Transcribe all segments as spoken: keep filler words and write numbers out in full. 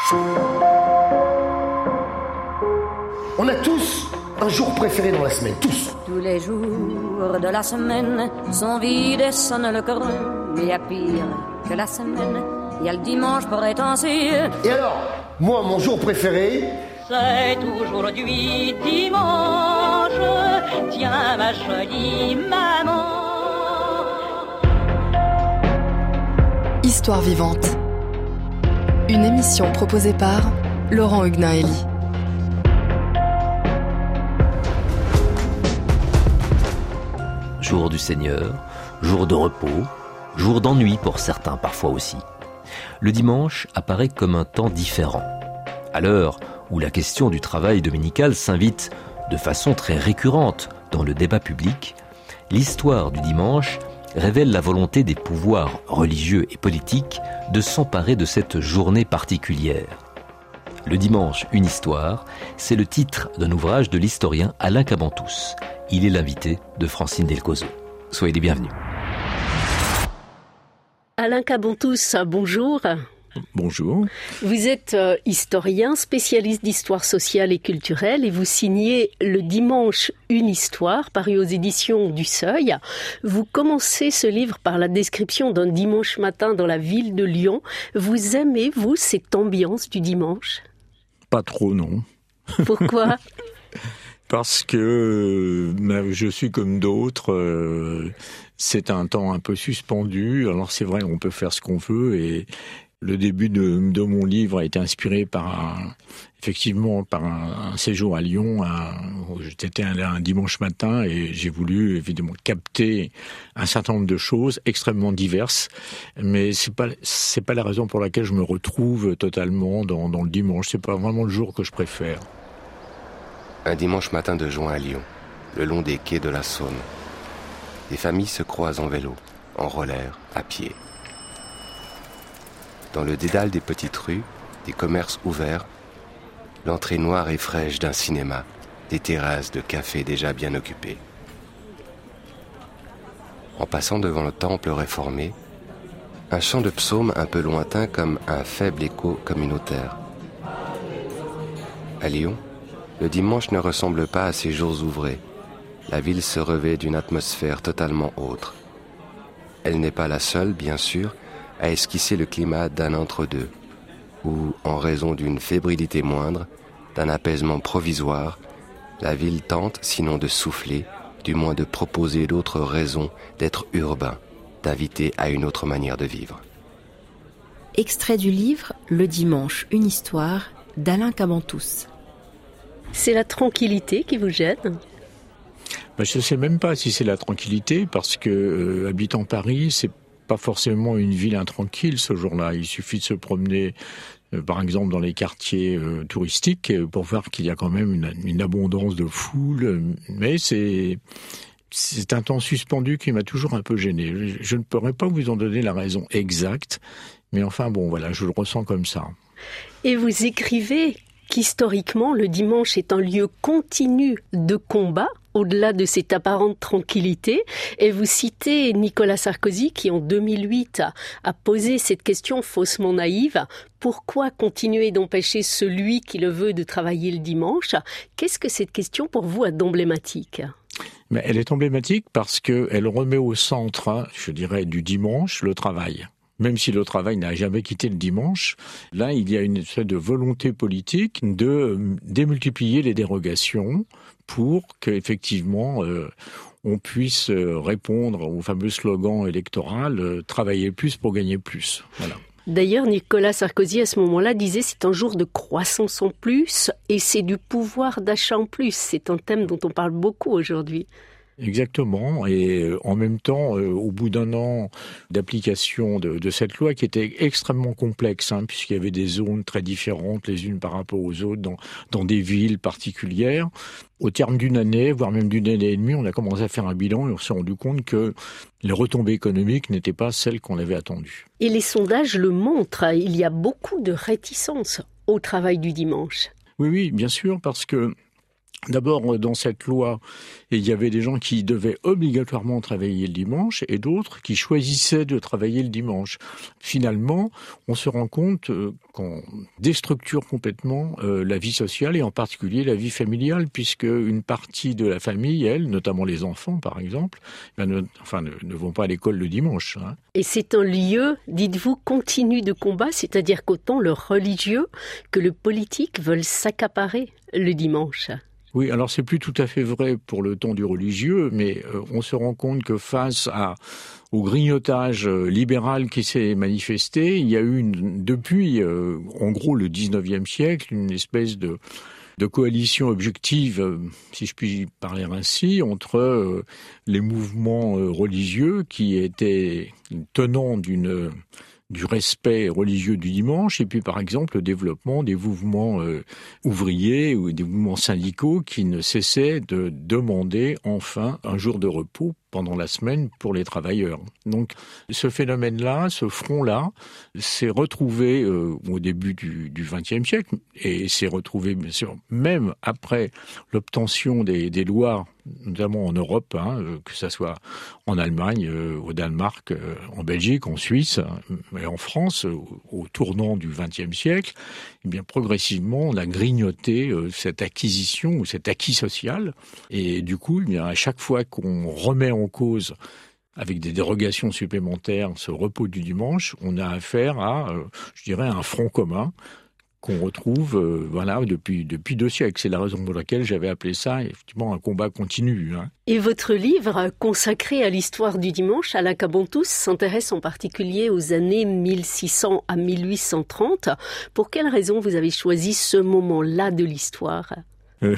On a tous un jour préféré dans la semaine, tous. Tous les jours de la semaine sont vides et sonnent le creux. Mais il y a pire que la semaine, il y a le dimanche pour être ainsi. Et alors, moi, mon jour préféré, c'est aujourd'hui dimanche. Tiens, ma jolie maman. Histoire vivante. Une émission proposée par Laurent Huguenin-Hélie. Jour du Seigneur, jour de repos, jour d'ennui pour certains parfois aussi. Le dimanche apparaît comme un temps différent. À l'heure où la question du travail dominical s'invite de façon très récurrente dans le débat public, l'histoire du dimanche révèle la volonté des pouvoirs religieux et politiques de s'emparer de cette journée particulière. Le dimanche, une histoire, c'est le titre d'un ouvrage de l'historien Alain Cabantous. Il est l'invité de Francine Delcozo. Soyez les bienvenus. Alain Cabantous, bonjour. Bonjour. Vous êtes euh, historien, spécialiste d'histoire sociale et culturelle et vous signez Le Dimanche, une histoire, paru aux éditions du Seuil. Vous commencez ce livre par la description d'un dimanche matin dans la ville de Lyon. Vous aimez, vous, cette ambiance du dimanche ? Pas trop, non. Pourquoi ? Parce que euh, je suis comme d'autres, euh, c'est un temps un peu suspendu. Alors c'est vrai, on peut faire ce qu'on veut et le début de, de mon livre a été inspiré par un, effectivement par un, un séjour à Lyon. Un, j'étais un, un dimanche matin et j'ai voulu évidemment capter un certain nombre de choses extrêmement diverses. Mais c'est pas c'est pas la raison pour laquelle je me retrouve totalement dans, dans le dimanche. C'est pas vraiment le jour que je préfère. Un dimanche matin de juin à Lyon, le long des quais de la Saône. Des familles se croisent en vélo, en roller, à pied. Dans le dédale des petites rues, des commerces ouverts, l'entrée noire et fraîche d'un cinéma, des terrasses de café déjà bien occupées. En passant devant le temple réformé, un chant de psaumes un peu lointain comme un faible écho communautaire. À Lyon, le dimanche ne ressemble pas à ces jours ouvrés. La ville se revêt d'une atmosphère totalement autre. Elle n'est pas la seule, bien sûr, à esquisser le climat d'un entre-deux, où, en raison d'une fébrilité moindre, d'un apaisement provisoire, la ville tente, sinon de souffler, du moins de proposer d'autres raisons d'être urbain, d'inviter à une autre manière de vivre. Extrait du livre Le Dimanche, une histoire d'Alain Cabantous. C'est la tranquillité qui vous gêne ? Ben, je ne sais même pas si c'est la tranquillité, parce que euh, habitant Paris, c'est pas forcément une ville intranquille ce jour-là. Il suffit de se promener, euh, par exemple, dans les quartiers euh, touristiques pour voir qu'il y a quand même une, une abondance de foule. Mais c'est, c'est un temps suspendu qui m'a toujours un peu gêné. Je, je ne pourrais pas vous en donner la raison exacte, mais enfin bon, voilà, je le ressens comme ça. Et vous écrivez qu'historiquement, le dimanche est un lieu continu de combat, au-delà de cette apparente tranquillité. Et vous citez Nicolas Sarkozy qui, en deux mille huit, a posé cette question faussement naïve. Pourquoi continuer d'empêcher celui qui le veut de travailler le dimanche ? Qu'est-ce que cette question pour vous a d'emblématique ? Mais elle est emblématique parce qu'elle remet au centre, je dirais, du dimanche, le travail. Même si le travail n'a jamais quitté le dimanche, là, il y a une espèce de volonté politique de démultiplier les dérogations pour qu'effectivement, euh, on puisse répondre au fameux slogan électoral euh, « Travailler plus pour gagner plus ». Voilà. D'ailleurs, Nicolas Sarkozy, à ce moment-là, disait « c'est un jour de croissance en plus et c'est du pouvoir d'achat en plus ». C'est un thème dont on parle beaucoup aujourd'hui. Exactement, et en même temps, euh, au bout d'un an d'application de, de cette loi qui était extrêmement complexe, hein, puisqu'il y avait des zones très différentes les unes par rapport aux autres dans, dans des villes particulières, au terme d'une année, voire même d'une année et demie, on a commencé à faire un bilan et on s'est rendu compte que les retombées économiques n'étaient pas celles qu'on avait attendues. Et les sondages le montrent, il y a beaucoup de réticence au travail du dimanche. Oui, oui, bien sûr, parce que D'abord, dans cette loi, il y avait des gens qui devaient obligatoirement travailler le dimanche et d'autres qui choisissaient de travailler le dimanche. Finalement, on se rend compte qu'on déstructure complètement la vie sociale et en particulier la vie familiale, puisque une partie de la famille, elle, notamment les enfants par exemple, ben ne, enfin, ne, ne vont pas à l'école le dimanche. Hein. Et c'est un lieu, dites-vous, continu de combat, c'est-à-dire qu'autant le religieux que le politique veulent s'accaparer le dimanche. Oui, alors c'est plus tout à fait vrai pour le temps du religieux, mais euh, on se rend compte que face à, au grignotage euh, libéral qui s'est manifesté, il y a eu une, depuis, euh, en gros, le dix-neuvième siècle, une espèce de, de coalition objective, euh, si je puis parler ainsi, entre euh, les mouvements euh, religieux qui étaient tenants d'une... du respect religieux du dimanche, et puis par exemple le développement des mouvements euh, ouvriers ou des mouvements syndicaux qui ne cessaient de demander enfin un jour de repos pendant la semaine pour les travailleurs. Donc ce phénomène-là, ce front-là, s'est retrouvé euh, au début du vingtième siècle, et s'est retrouvé bien sûr même après l'obtention des, des lois, notamment en Europe, hein, que ça soit en Allemagne, euh, au Danemark, euh, en Belgique, en Suisse, et en France, au, au tournant du vingtième siècle, eh bien progressivement on a grignoté euh, cette acquisition ou cet acquis social, et du coup, eh bien à chaque fois qu'on remet en cause avec des dérogations supplémentaires ce repos du dimanche, on a affaire à, euh, je dirais, un front commun qu'on retrouve euh, voilà, depuis, depuis deux siècles. C'est la raison pour laquelle j'avais appelé ça effectivement un combat continu. Hein. Et votre livre, consacré à l'histoire du dimanche, Alain Cabantous, s'intéresse en particulier aux années mille six cents à mille huit cent trente. Pour quelle raison vous avez choisi ce moment-là de l'histoire ? Euh,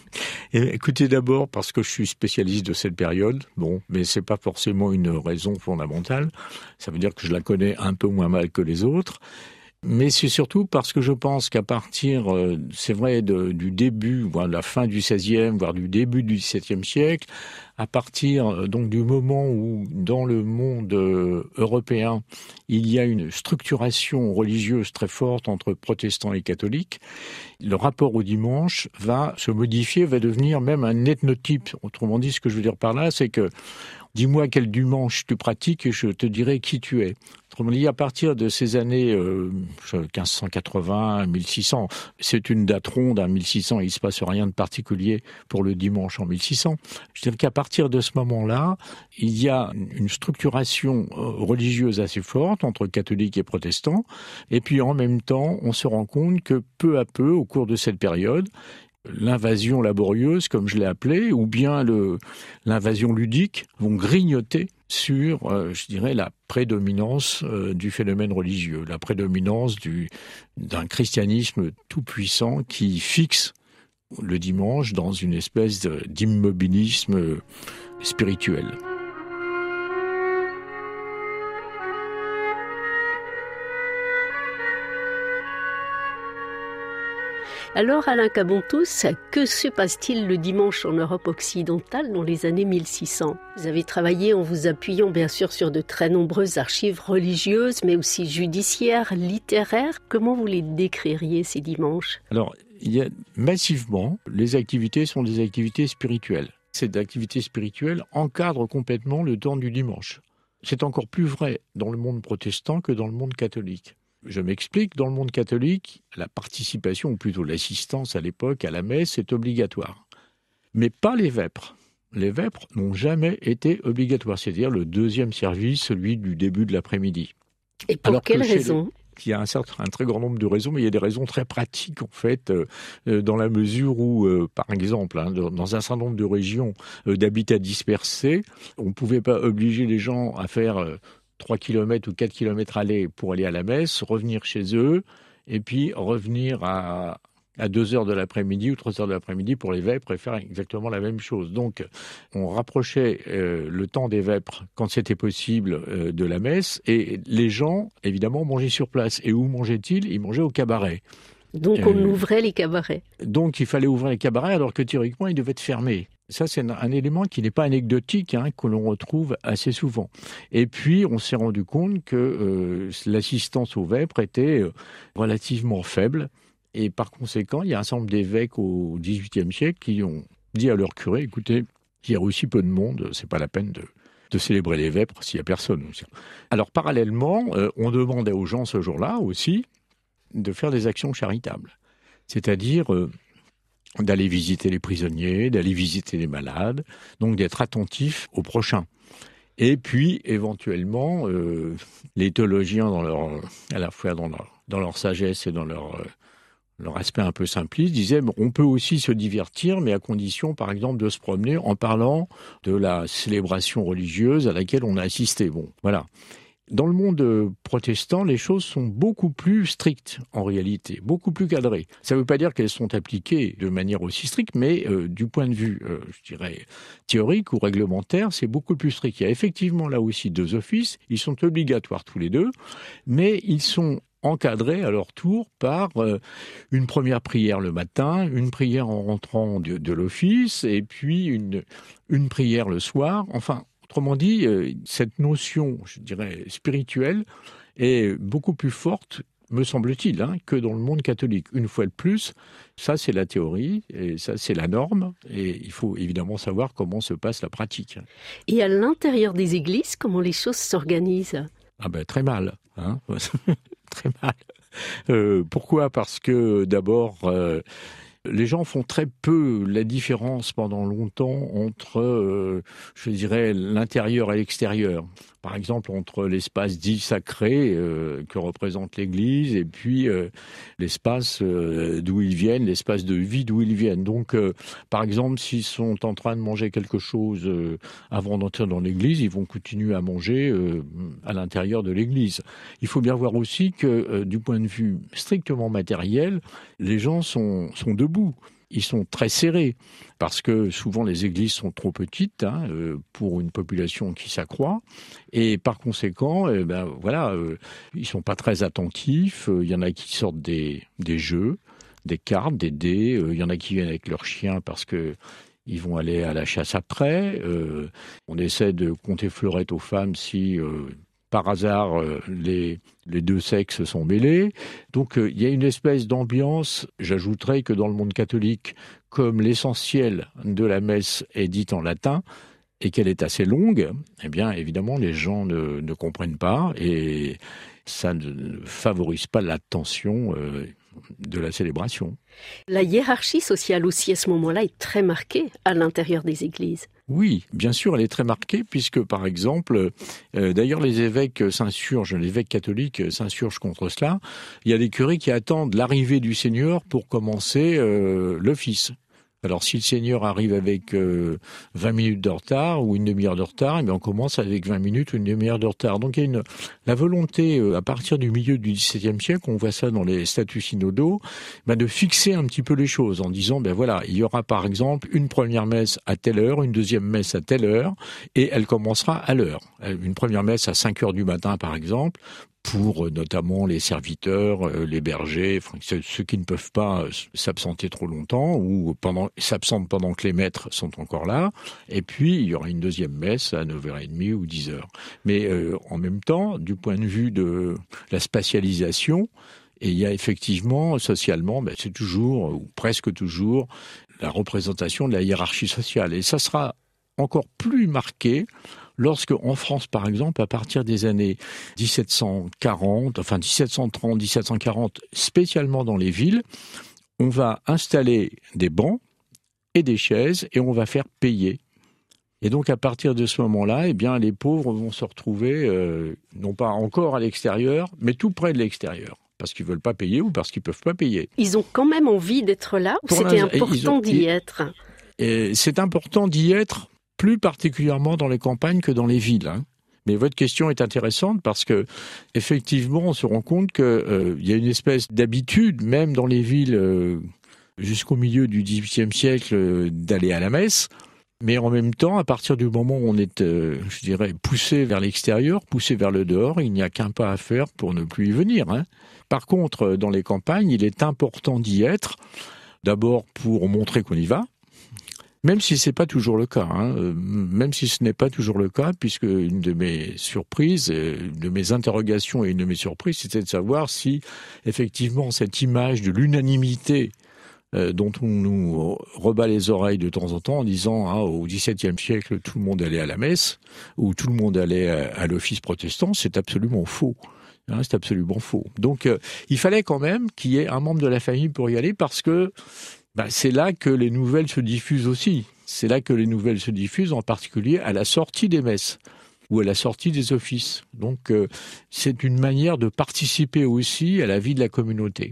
écoutez, d'abord parce que je suis spécialiste de cette période, bon, mais c'est pas forcément une raison fondamentale. Ça veut dire que je la connais un peu moins mal que les autres. Mais c'est surtout parce que je pense qu'à partir, euh, c'est vrai, de, du début, voire de la fin du seizième, voire du début du dix-septième siècle, à partir euh, donc du moment où, dans le monde euh, européen, il y a une structuration religieuse très forte entre protestants et catholiques, le rapport au dimanche va se modifier, va devenir même un ethnotype. Autrement dit, ce que je veux dire par là, c'est que dis-moi quel dimanche tu pratiques et je te dirai qui tu es. Autrement dit, à partir de ces années euh, quinze cent quatre-vingts, mille six cents, c'est une date ronde, à mille six cents, il ne se passe rien de particulier pour le dimanche en mille six cents. Je dirais qu'à partir de ce moment-là, il y a une structuration religieuse assez forte entre catholiques et protestants. Et puis en même temps, on se rend compte que peu à peu, au cours de cette période, l'invasion laborieuse, comme je l'ai appelée, ou bien le, l'invasion ludique, vont grignoter sur, euh, je dirais, la prédominance euh, du phénomène religieux, la prédominance du, d'un christianisme tout-puissant qui fixe le dimanche dans une espèce de, d'immobilisme spirituel. Alors, Alain Cabantous, que se passe-t-il le dimanche en Europe occidentale dans les années mille six cents ? Vous avez travaillé en vous appuyant bien sûr sur de très nombreuses archives religieuses, mais aussi judiciaires, littéraires. Comment vous les décririez ces dimanches ? Alors, il y a massivement, les activités sont des activités spirituelles. Ces activités spirituelles encadrent complètement le temps du dimanche. C'est encore plus vrai dans le monde protestant que dans le monde catholique. Je m'explique, dans le monde catholique, la participation, ou plutôt l'assistance à l'époque à la messe est obligatoire. Mais pas les vêpres. Les vêpres n'ont jamais été obligatoires, c'est-à-dire le deuxième service, celui du début de l'après-midi. Et pour Alors quelle raison les... Il y a un, certain, un très grand nombre de raisons, mais il y a des raisons très pratiques, en fait, euh, dans la mesure où, euh, par exemple, hein, dans un certain nombre de régions euh, d'habitats dispersés, on ne pouvait pas obliger les gens à faire... Euh, trois kilomètres ou quatre kilomètres aller pour aller à la messe, revenir chez eux, et puis revenir à, à deux heures de l'après-midi ou trois heures de l'après-midi pour les vêpres et faire exactement la même chose. Donc, on rapprochait euh, le temps des vêpres, quand c'était possible, euh, de la messe, et les gens, évidemment, mangeaient sur place. Et où mangeaient-ils ? Ils mangeaient au cabaret. Donc, on euh, ouvrait les cabarets. Donc, il fallait ouvrir les cabarets, alors que théoriquement, ils devaient être fermés. Ça, c'est un, un élément qui n'est pas anecdotique, hein, que l'on retrouve assez souvent. Et puis, on s'est rendu compte que euh, l'assistance aux vêpres était euh, relativement faible Et par conséquent, il y a un certain nombre d'évêques au dix-huitième siècle qui ont dit à leur curé, écoutez, il y a aussi peu de monde, c'est pas la peine de, de célébrer les vêpres s'il y a personne. Alors parallèlement, euh, on demandait aux gens ce jour-là aussi de faire des actions charitables. C'est-à-dire euh, d'aller visiter les prisonniers, d'aller visiter les malades, donc d'être attentif aux prochains. Et puis, éventuellement, euh, les théologiens, dans leur, à la fois dans leur, dans leur sagesse et dans leur, euh, leur aspect un peu simpliste, disaient bon, on peut aussi se divertir, mais à condition, par exemple, de se promener en parlant de la célébration religieuse à laquelle on a assisté. Bon, voilà. Dans le monde protestant, les choses sont beaucoup plus strictes, en réalité, beaucoup plus cadrées. Ça ne veut pas dire qu'elles sont appliquées de manière aussi stricte, mais euh, du point de vue, euh, je dirais, théorique ou réglementaire, c'est beaucoup plus strict. Il y a effectivement là aussi deux offices, ils sont obligatoires tous les deux, mais ils sont encadrés à leur tour par euh, une première prière le matin, une prière en rentrant de, de l'office, et puis une, une prière le soir, enfin... Autrement dit, cette notion, je dirais, spirituelle est beaucoup plus forte, me semble-t-il, hein, que dans le monde catholique. Une fois de plus, ça c'est la théorie, et ça c'est la norme, et il faut évidemment savoir comment se passe la pratique. Et à l'intérieur des églises, comment les choses s'organisent ? Ah ben très mal, hein très mal. Euh, pourquoi ? Parce que d'abord... Euh, Les gens font très peu la différence pendant longtemps entre, euh, je dirais, l'intérieur et l'extérieur. Par exemple, entre l'espace dit sacré euh, que représente l'Église et puis euh, l'espace euh, d'où ils viennent, l'espace de vie d'où ils viennent. Donc, euh, par exemple, s'ils sont en train de manger quelque chose euh, avant d'entrer dans l'Église, ils vont continuer à manger euh, à l'intérieur de l'Église. Il faut bien voir aussi que, euh, du point de vue strictement matériel, les gens sont, sont debout. Ils sont très serrés parce que souvent les églises sont trop petites hein, euh, pour une population qui s'accroît et par conséquent, eh ben voilà, euh, ils sont pas très attentifs. Il y en a qui sortent des des jeux, des cartes, des dés. Euh, il y en a qui viennent avec leurs chiens parce que ils vont aller à la chasse après. Euh, on essaie de compter fleurettes aux femmes si euh, par hasard, les, les deux sexes sont mêlés. Donc, euh, il y a une espèce d'ambiance. J'ajouterais que dans le monde catholique, comme l'essentiel de la messe est dit en latin et qu'elle est assez longue, eh bien, évidemment, les gens ne, ne comprennent pas et ça ne favorise pas l'attention euh, de la célébration. La hiérarchie sociale aussi, à ce moment-là, est très marquée à l'intérieur des églises. Oui, bien sûr, elle est très marquée puisque, par exemple, euh, d'ailleurs les évêques s'insurgent, les évêques catholiques s'insurgent contre cela. Il y a des curés qui attendent l'arrivée du Seigneur pour commencer euh, l'office. Alors si le Seigneur arrive avec euh, vingt minutes de retard ou une demi-heure de retard, eh bien on commence avec vingt minutes ou une demi-heure de retard. Donc il y a une, la volonté, euh, à partir du milieu du dix-septième siècle, on voit ça dans les statuts synodaux, ben, de fixer un petit peu les choses en disant, ben voilà, il y aura par exemple une première messe à telle heure, une deuxième messe à telle heure, et elle commencera à l'heure. Une première messe à cinq heures du matin par exemple, pour notamment les serviteurs, les bergers, enfin, ceux qui ne peuvent pas s'absenter trop longtemps ou pendant, s'absentent pendant que les maîtres sont encore là. Et puis, il y aura une deuxième messe à neuf heures trente ou dix heures. Mais euh, en même temps, du point de vue de la spatialisation, et il y a effectivement, socialement, ben, c'est toujours, ou presque toujours, la représentation de la hiérarchie sociale. Et ça sera encore plus marqué lorsque, en France, par exemple, à partir des années dix-sept cent quarante, enfin dix-sept cent trente, dix-sept cent quarante, spécialement dans les villes, on va installer des bancs et des chaises et on va faire payer. Et donc, à partir de ce moment-là, eh bien, les pauvres vont se retrouver, euh, non pas encore à l'extérieur, mais tout près de l'extérieur. Parce qu'ils ne veulent pas payer ou parce qu'ils ne peuvent pas payer. Ils ont quand même envie d'être là ou c'était important d'y être ? Et c'est important d'y être, plus particulièrement dans les campagnes que dans les villes. Hein. Mais votre question est intéressante parce que, effectivement, on se rend compte qu'il euh, y a une espèce d'habitude, même dans les villes, euh, jusqu'au milieu du dix-huitième siècle, euh, d'aller à la messe. Mais en même temps, à partir du moment où on est, euh, je dirais, poussé vers l'extérieur, poussé vers le dehors, il n'y a qu'un pas à faire pour ne plus y venir. Hein. Par contre, dans les campagnes, il est important d'y être, d'abord pour montrer qu'on y va, Même si c'est pas toujours le cas, hein. Même si ce n'est pas toujours le cas, puisque une de mes surprises, une de mes interrogations et une de mes surprises, c'était de savoir si effectivement cette image de l'unanimité euh, dont on nous rebat les oreilles de temps en temps en disant hein, au dix-septième siècle tout le monde allait à la messe ou tout le monde allait à, à l'office protestant, c'est absolument faux. Hein, c'est absolument faux. Donc euh, il fallait quand même qu'il y ait un membre de la famille pour y aller parce que bah, c'est là que les nouvelles se diffusent aussi. C'est là que les nouvelles se diffusent, en particulier à la sortie des messes ou à la sortie des offices. Donc euh, c'est une manière de participer aussi à la vie de la communauté.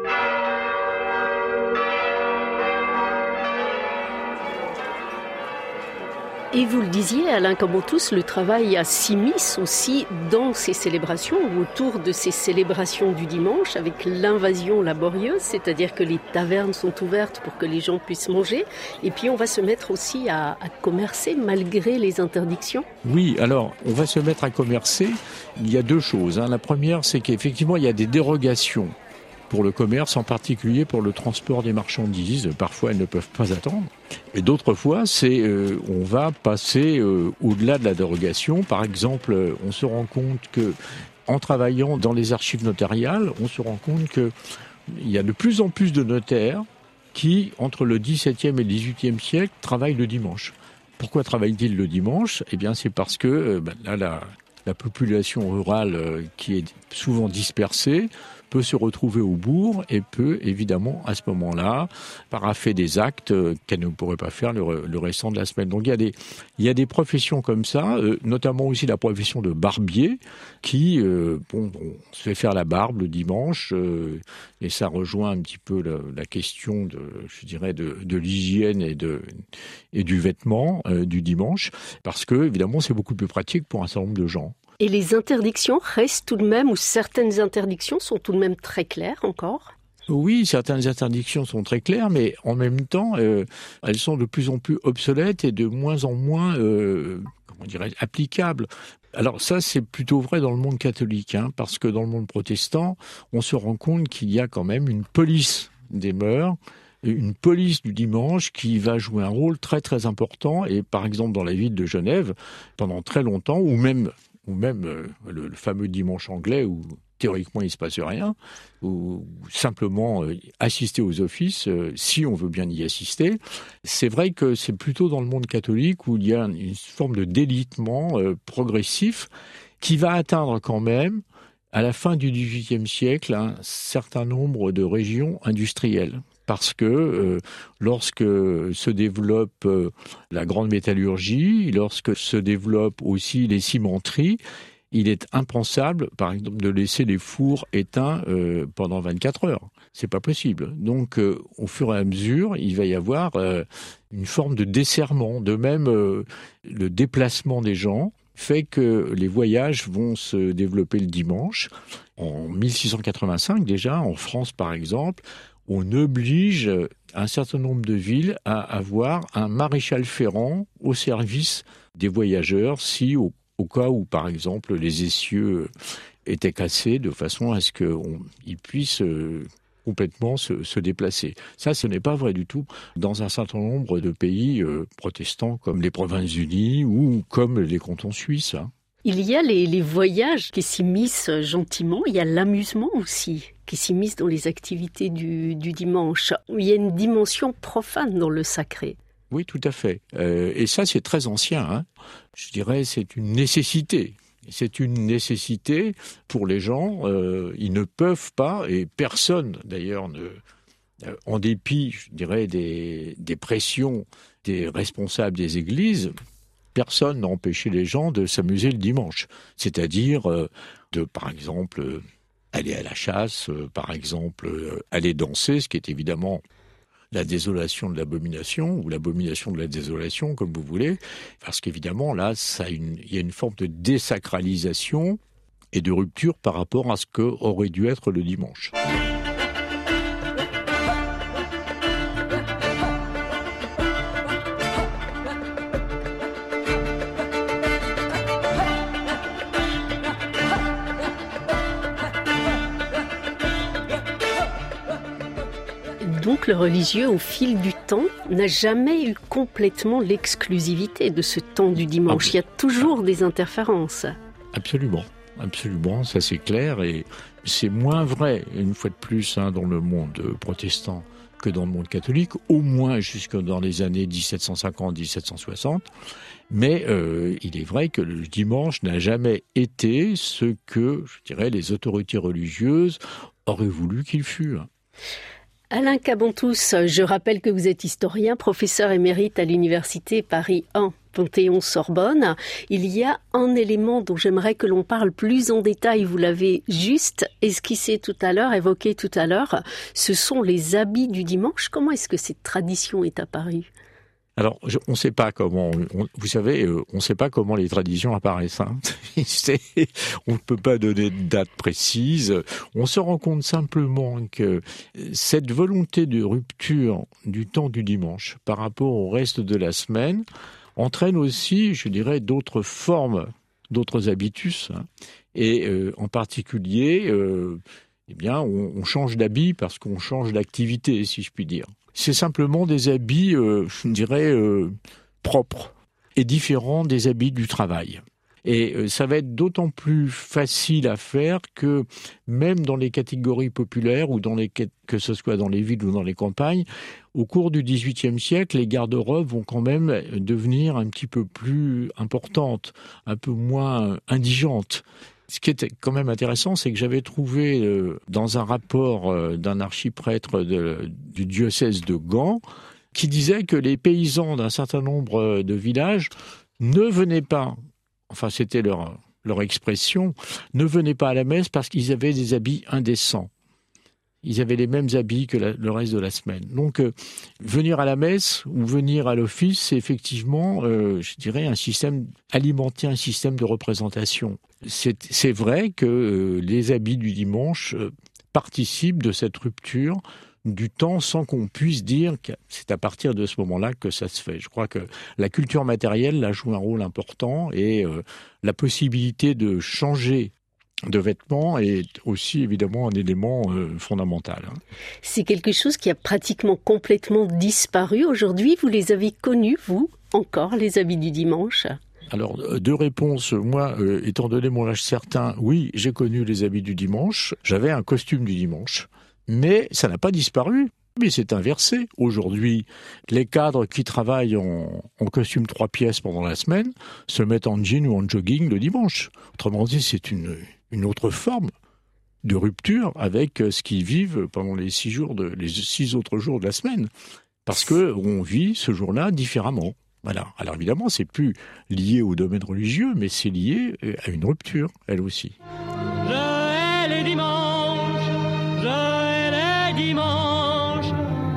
Et vous le disiez, Alain Camantous, le travail s'immisce aussi dans ces célébrations ou autour de ces célébrations du dimanche avec l'invasion laborieuse, c'est-à-dire que les tavernes sont ouvertes pour que les gens puissent manger et puis on va se mettre aussi à, à commercer malgré les interdictions. Oui, alors on va se mettre à commercer, il y a deux choses. Hein. La première, c'est qu'effectivement il y a des dérogations pour le commerce, en particulier pour le transport des marchandises. Parfois, elles ne peuvent pas attendre. Et d'autres fois, c'est euh, on va passer euh, au-delà de la dérogation. Par exemple, on se rend compte que, en travaillant dans les archives notariales, on se rend compte que il y a de plus en plus de notaires qui, entre le dix-septième et le dix-huitième siècle, travaillent le dimanche. Pourquoi travaillent-ils le dimanche ? Eh bien, c'est parce que euh, ben, là, la, la population rurale euh, qui est souvent dispersée peut se retrouver au bourg et peut évidemment à ce moment-là paraffer des actes qu'elle ne pourrait pas faire le, le restant de la semaine. Donc il y a des, il y a des professions comme ça, euh, notamment aussi la profession de barbier qui euh, bon, bon, se fait faire la barbe le dimanche euh, et ça rejoint un petit peu la, la question de, je dirais, de, de l'hygiène et, de, et du vêtement euh, du dimanche parce que évidemment c'est beaucoup plus pratique pour un certain nombre de gens. Et les interdictions restent tout de même, ou certaines interdictions sont tout de même très claires encore ? Oui, certaines interdictions sont très claires, mais en même temps, euh, elles sont de plus en plus obsolètes et de moins en moins, euh, comment dirais-je, applicables. Alors ça, c'est plutôt vrai dans le monde catholique, hein, parce que dans le monde protestant, on se rend compte qu'il y a quand même une police des mœurs, une police du dimanche qui va jouer un rôle très très important. Et par exemple, dans la ville de Genève, pendant très longtemps, ou même ou même euh, le, le fameux dimanche anglais où théoriquement il ne se passe rien, ou simplement euh, assister aux offices, euh, si on veut bien y assister. C'est vrai que c'est plutôt dans le monde catholique où il y a une forme de délitement euh, progressif qui va atteindre quand même, à la fin du dix-huitième siècle, un certain nombre de régions industrielles. Parce que euh, lorsque se développe euh, la grande métallurgie, lorsque se développent aussi les cimenteries, il est impensable, par exemple, de laisser les fours éteints euh, pendant vingt-quatre heures. C'est pas possible. Donc, euh, au fur et à mesure, il va y avoir euh, une forme de desserrement. De même, euh, le déplacement des gens fait que les voyages vont se développer le dimanche. En mille six cent quatre-vingt-cinq, déjà, en France, par exemple, on oblige un certain nombre de villes à avoir un maréchal ferrant au service des voyageurs si, au, au cas où, par exemple, les essieux étaient cassés de façon à ce qu'ils puissent euh, complètement se, se déplacer. Ça, ce n'est pas vrai du tout dans un certain nombre de pays euh, protestants comme les Provinces-Unies ou comme les cantons suisses. Hein. Il y a les, les voyages qui s'immiscent gentiment, il y a l'amusement aussi qui s'immisce dans les activités du, du dimanche. Il y a une dimension profane dans le sacré. Oui, tout à fait. Euh, et ça, c'est très ancien. Hein. Je dirais c'est une nécessité. C'est une nécessité pour les gens. Euh, ils ne peuvent pas, et personne d'ailleurs, ne, euh, en dépit, je dirais, des, des pressions des responsables des églises, personne n'a empêché les gens de s'amuser le dimanche. C'est-à-dire euh, de, par exemple, euh, aller à la chasse, euh, par exemple, euh, aller danser, ce qui est évidemment la désolation de l'abomination, ou l'abomination de la désolation, comme vous voulez, parce qu'évidemment, là, ça une, il y a une forme de désacralisation et de rupture par rapport à ce qu'aurait dû être le dimanche. donc le religieux, au fil du temps, n'a jamais eu complètement l'exclusivité de ce temps du dimanche. Il y a toujours des interférences. Absolument, absolument, ça c'est clair. Et c'est moins vrai, une fois de plus, hein, dans le monde protestant que dans le monde catholique, au moins jusque dans les années dix-sept cent cinquante à dix-sept cent soixante. Mais euh, il est vrai que le dimanche n'a jamais été ce que, je dirais, les autorités religieuses auraient voulu qu'il fût. Alain Cabantous, je rappelle que vous êtes historien, professeur émérite à l'université Paris un, Panthéon-Sorbonne. Il y a un élément dont j'aimerais que l'on parle plus en détail, vous l'avez juste esquissé tout à l'heure, évoqué tout à l'heure, ce sont les habits du dimanche. Comment est-ce que cette tradition est apparue ? Alors, je, on ne sait pas comment, on, vous savez, euh, on ne sait pas comment les traditions apparaissent. Hein. On ne peut pas donner de date précise. On se rend compte simplement que cette volonté de rupture du temps du dimanche par rapport au reste de la semaine entraîne aussi, je dirais, d'autres formes, d'autres habitus. Hein. Et euh, en particulier, euh, eh bien, on, on change d'habit parce qu'on change d'activité, si je puis dire. C'est simplement des habits, euh, je dirais, euh, propres et différents des habits du travail. Et euh, ça va être d'autant plus facile à faire que même dans les catégories populaires, ou dans les, que ce soit dans les villes ou dans les campagnes, au cours du dix-huitième siècle, les garde-robes vont quand même devenir un petit peu plus importantes, un peu moins indigentes. Ce qui est quand même intéressant, c'est que j'avais trouvé euh, dans un rapport euh, d'un archiprêtre de, du diocèse de Gand qui disait que les paysans d'un certain nombre de villages ne venaient pas, enfin c'était leur, leur expression, ne venaient pas à la messe parce qu'ils avaient des habits indécents. Ils avaient les mêmes habits que la, le reste de la semaine. Donc, euh, venir à la messe ou venir à l'office, c'est effectivement, euh, je dirais, un système, alimenter un système de représentation. C'est, c'est vrai que euh, les habits du dimanche euh, participent de cette rupture du temps sans qu'on puisse dire que c'est à partir de ce moment-là que ça se fait. Je crois que la culture matérielle là, joue un rôle important et euh, la possibilité de changer de vêtements est aussi évidemment un élément euh, fondamental. C'est quelque chose qui a pratiquement complètement disparu aujourd'hui. Vous les avez connus, vous, encore, les habits du dimanche ? Alors, deux réponses. Moi, euh, étant donné mon âge certain, oui, j'ai connu les habits du dimanche. J'avais un costume du dimanche, mais ça n'a pas disparu. Mais c'est inversé. Aujourd'hui, les cadres qui travaillent en, en costume trois pièces pendant la semaine se mettent en jean ou en jogging le dimanche. Autrement dit, c'est une... une autre forme de rupture avec ce qu'ils vivent pendant les six jours de, les six autres jours de la semaine. Parce que on vit ce jour-là différemment. Voilà. Alors évidemment, c'est plus lié au domaine religieux, mais c'est lié à une rupture, elle aussi. Je hais les dimanches, je hais les dimanches.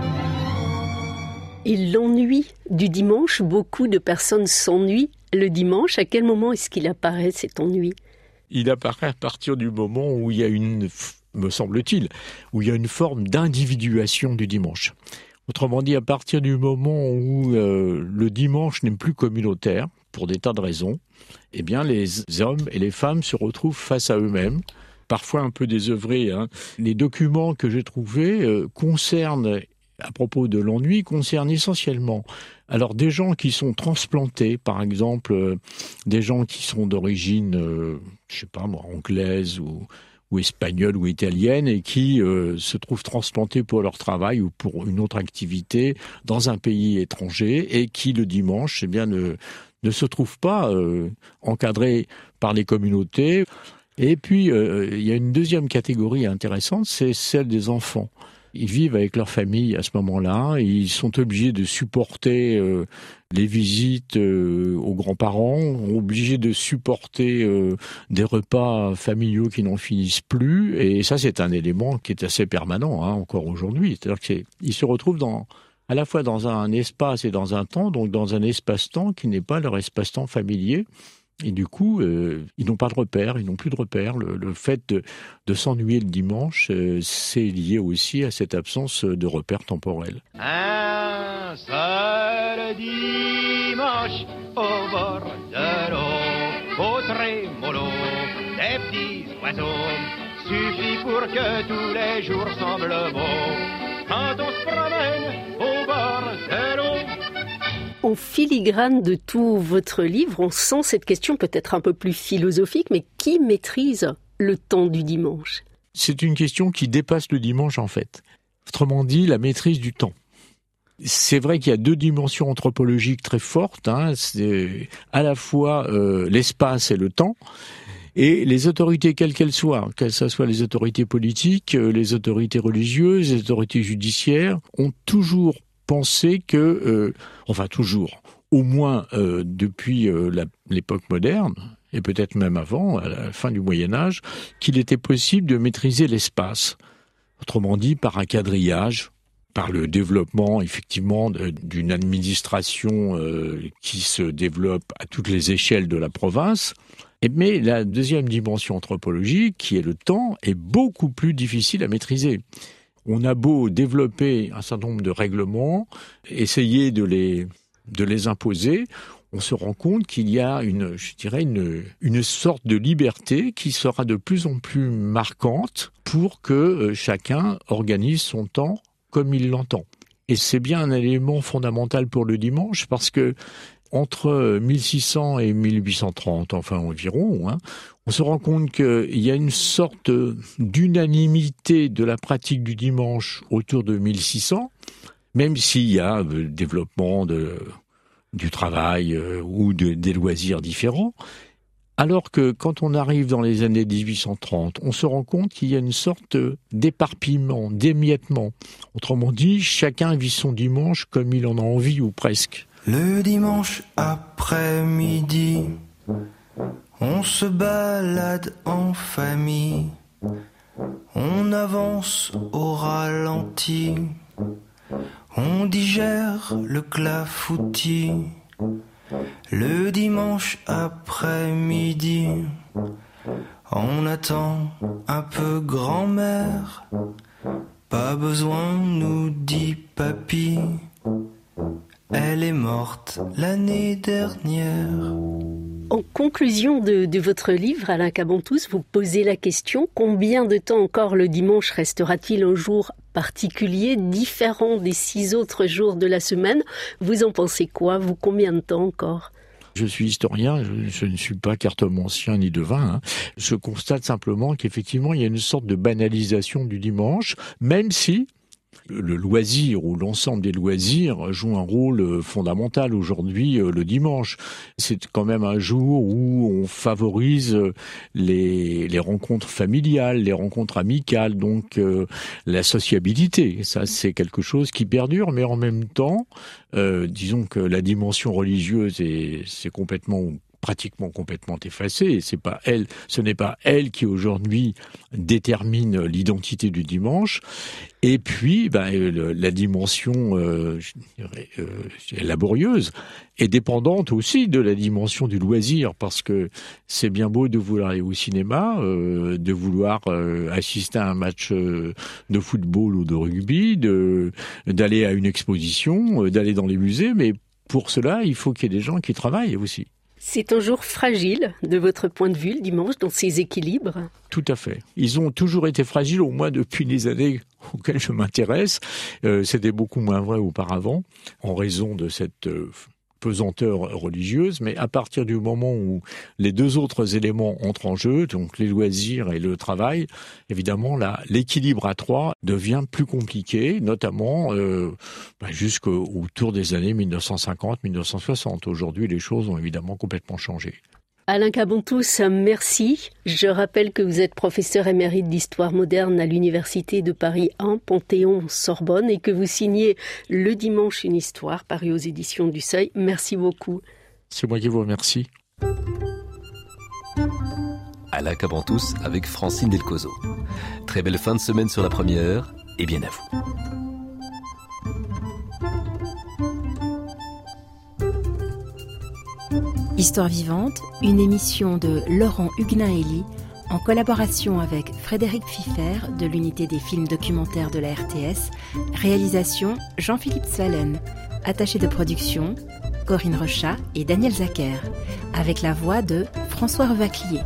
Et l'ennui du dimanche, beaucoup de personnes s'ennuient le dimanche. À quel moment est-ce qu'il apparaît cet ennui ? Il apparaît à partir du moment où il y a une, me semble-t-il, où il y a une forme d'individuation du dimanche. Autrement dit, à partir du moment où euh, le dimanche n'est plus communautaire, pour des tas de raisons, eh bien les hommes et les femmes se retrouvent face à eux-mêmes, parfois un peu désœuvrés. Hein. Les documents que j'ai trouvés euh, concernent, à propos de l'ennui, concernent essentiellement alors des gens qui sont transplantés, par exemple, euh, des gens qui sont d'origine, euh, je sais pas moi, anglaise ou, ou espagnole ou italienne et qui euh, se trouvent transplantés pour leur travail ou pour une autre activité dans un pays étranger et qui le dimanche, eh bien, ne, ne se trouvent pas euh, encadrés par les communautés. Et puis, euh, il y a une deuxième catégorie intéressante, c'est celle des enfants. Ils vivent avec leur famille à ce moment-là, et ils sont obligés de supporter euh, les visites euh, aux grands-parents, obligés de supporter euh, des repas familiaux qui n'en finissent plus, et ça c'est un élément qui est assez permanent hein, encore aujourd'hui. C'est-à-dire qu'ils se retrouvent dans, à la fois dans un espace et dans un temps, donc dans un espace-temps qui n'est pas leur espace-temps familier. Et du coup, euh, ils n'ont pas de repères, ils n'ont plus de repères. Le, le fait de, de s'ennuyer le dimanche, euh, c'est lié aussi à cette absence de repères temporels. Un seul dimanche au bord de l'eau, au trémolo des petits oiseaux, suffit pour que tous les jours semblent beaux. Quand on se promène En filigrane de tout votre livre, on sent cette question peut-être un peu plus philosophique, mais qui maîtrise le temps du dimanche ? C'est une question qui dépasse le dimanche en fait. Autrement dit, la maîtrise du temps. C'est vrai qu'il y a deux dimensions anthropologiques très fortes, hein. C'est à la fois euh, l'espace et le temps. Et les autorités, quelles qu'elles soient, qu'elles soient les autorités politiques, les autorités religieuses, les autorités judiciaires, ont toujours pensé que, euh, enfin toujours, au moins euh, depuis euh, la, l'époque moderne, et peut-être même avant, à la fin du Moyen-Âge, qu'il était possible de maîtriser l'espace. Autrement dit, par un quadrillage, par le développement, effectivement, de, d'une administration euh, qui se développe à toutes les échelles de la province. Mais la deuxième dimension anthropologique, qui est le temps, est beaucoup plus difficile à maîtriser. On a beau développer un certain nombre de règlements, essayer de les, de les imposer, on se rend compte qu'il y a une, je dirais, une, une sorte de liberté qui sera de plus en plus marquante pour que chacun organise son temps comme il l'entend. Et c'est bien un élément fondamental pour le dimanche parce que entre mille six cents et mille huit cent trente, enfin environ, hein, on se rend compte qu'il y a une sorte d'unanimité de la pratique du dimanche autour de mille six cents, même s'il y a le développement de, du travail euh, ou de, des loisirs différents. Alors que quand on arrive dans les années dix-huit cent trente, on se rend compte qu'il y a une sorte d'éparpillement, d'émiettement. Autrement dit, chacun vit son dimanche comme il en a envie ou presque. Le dimanche après-midi, on se balade en famille, on avance au ralenti, on digère le clafoutis. Le dimanche après-midi, on attend un peu grand-mère, pas besoin nous dit papy. Elle est morte l'année dernière. En conclusion de, de votre livre, Alain Cabantous, vous posez la question « Combien de temps encore le dimanche restera-t-il un jour particulier, différent des six autres jours de la semaine ?» Vous en pensez quoi, vous? Combien de temps encore? Je suis historien, je, je ne suis pas cartomancien ni devin. Hein. Je constate simplement qu'effectivement, il y a une sorte de banalisation du dimanche, même si le loisir ou l'ensemble des loisirs joue un rôle fondamental aujourd'hui le dimanche. C'est quand même un jour où on favorise les, les rencontres familiales, les rencontres amicales, donc euh, la sociabilité. Ça, c'est quelque chose qui perdure, mais en même temps, euh, disons que la dimension religieuse est, c'est complètement pratiquement complètement effacée. C'est pas elle, ce n'est pas elle qui aujourd'hui détermine l'identité du dimanche. Et puis, ben, la dimension euh, je dirais, euh, laborieuse est dépendante aussi de la dimension du loisir, parce que c'est bien beau de vouloir aller au cinéma, euh, de vouloir euh, assister à un match euh, de football ou de rugby, de d'aller à une exposition, euh, d'aller dans les musées, mais pour cela, il faut qu'il y ait des gens qui travaillent aussi. C'est un jour fragile, de votre point de vue, le dimanche, dans ses équilibres? Tout à fait. Ils ont toujours été fragiles, au moins depuis les années auxquelles je m'intéresse. Euh, c'était beaucoup moins vrai auparavant, en raison de cette euh, pesanteur religieuse. Mais à partir du moment où les deux autres éléments entrent en jeu, donc les loisirs et le travail, évidemment, là, l'équilibre à trois devient plus compliqué, notamment euh, bah, jusqu'autour des années mille neuf cent cinquante mille neuf cent soixante. Aujourd'hui, les choses ont évidemment complètement changé. Alain Cabantous, merci. Je rappelle que vous êtes professeur émérite d'histoire moderne à l'Université de Paris un, Panthéon-Sorbonne, et que vous signez Le Dimanche une histoire, paru aux éditions du Seuil. Merci beaucoup. C'est moi qui vous remercie. Alain Cabantous avec Francine Delcozo. Très belle fin de semaine sur la première, et bien à vous. Histoire vivante, une émission de Laurent Huguenin-Hélie en collaboration avec Frédéric Pfiffer de l'unité des films documentaires de la R T S, réalisation Jean-Philippe Svalen, attaché de production Corinne Rochat et Daniel Zacher, avec la voix de François Revaclier.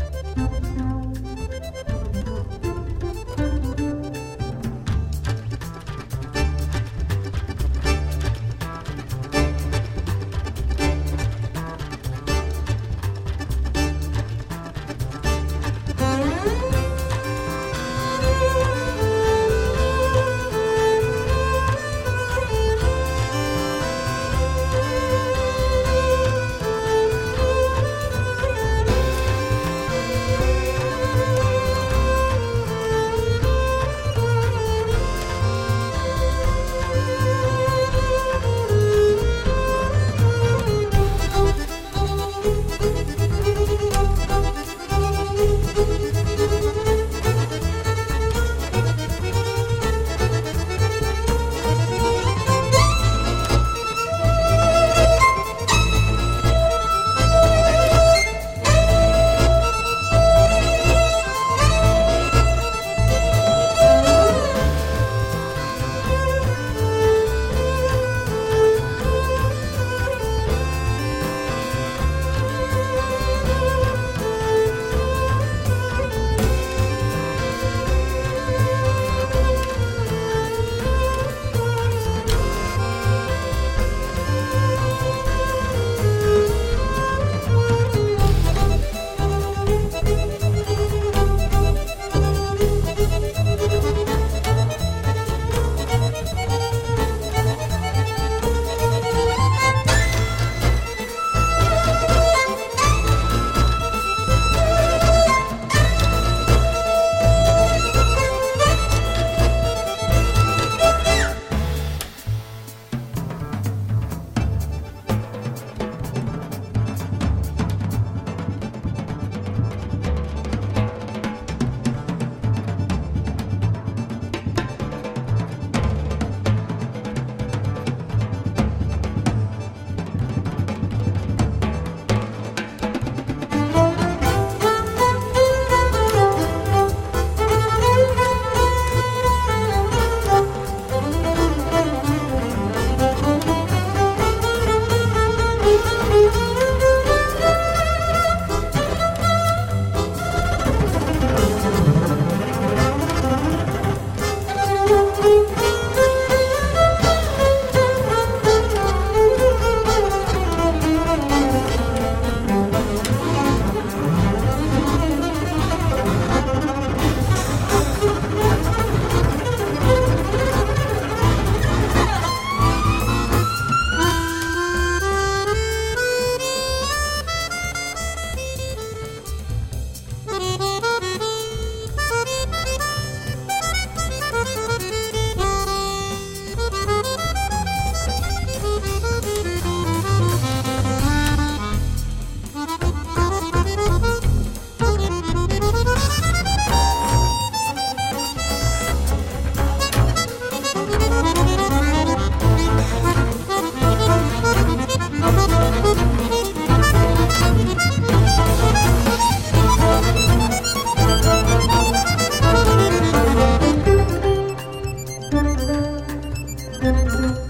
Thank you.